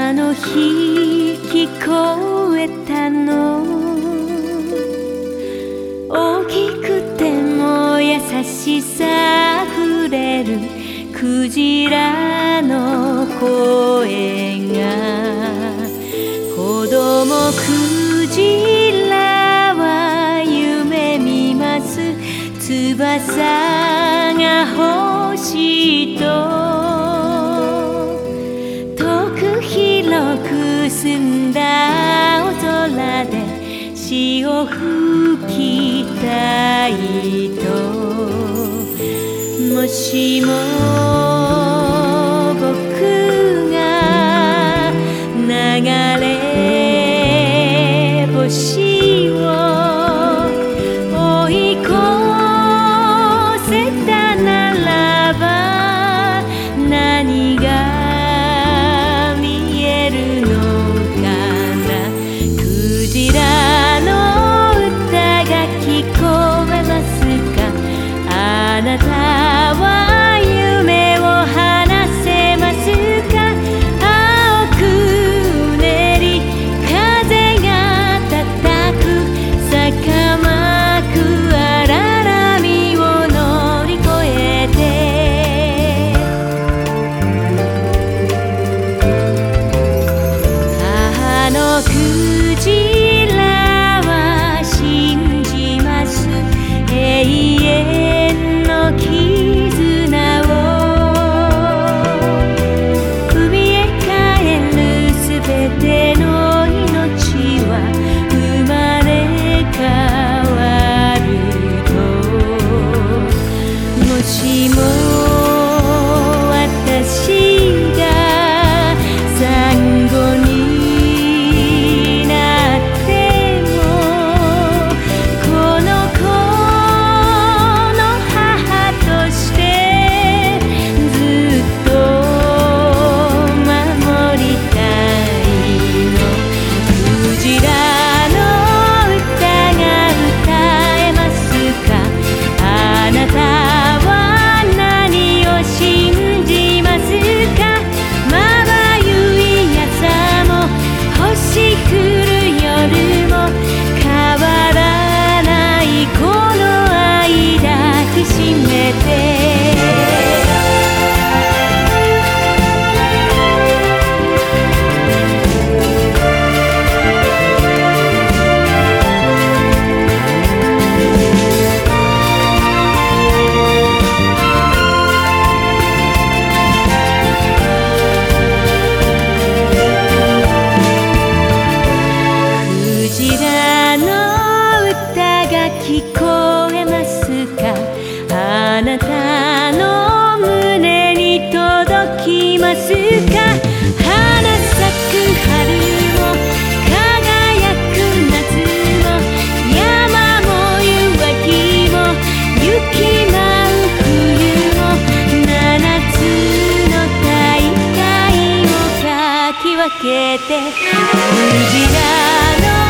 あの日聞こえたの、大きくても優しさあふれるクジラの声が、子供クジラは夢見ます、翼が欲しいと。遠く広く澄んだ青空で潮吹きたいと。もしも僕が流れ星を追い越せたならば、何が見えるのかな。クジラの歌が聞こえますか。あなたは夢を話せますか。青くうねり風が叩く坂巻く荒波を乗り越えて、あのクジラは信じます、永遠の絆を。海へ帰るすべての命は生まれ変わると。もしも私がサンゴになっても、この子の母としてずっと守りたいの。クジラの歌が歌えますか。あなたは何を信じますか。まばゆい朝も星降る夜も変わらないこの愛抱きしめて。クジラの歌が聞こえますか。あなたの胸に届きますか。花咲く春も輝く夏も、山も夕日も雪舞う冬も、七つの大海をかき分けて。クジラの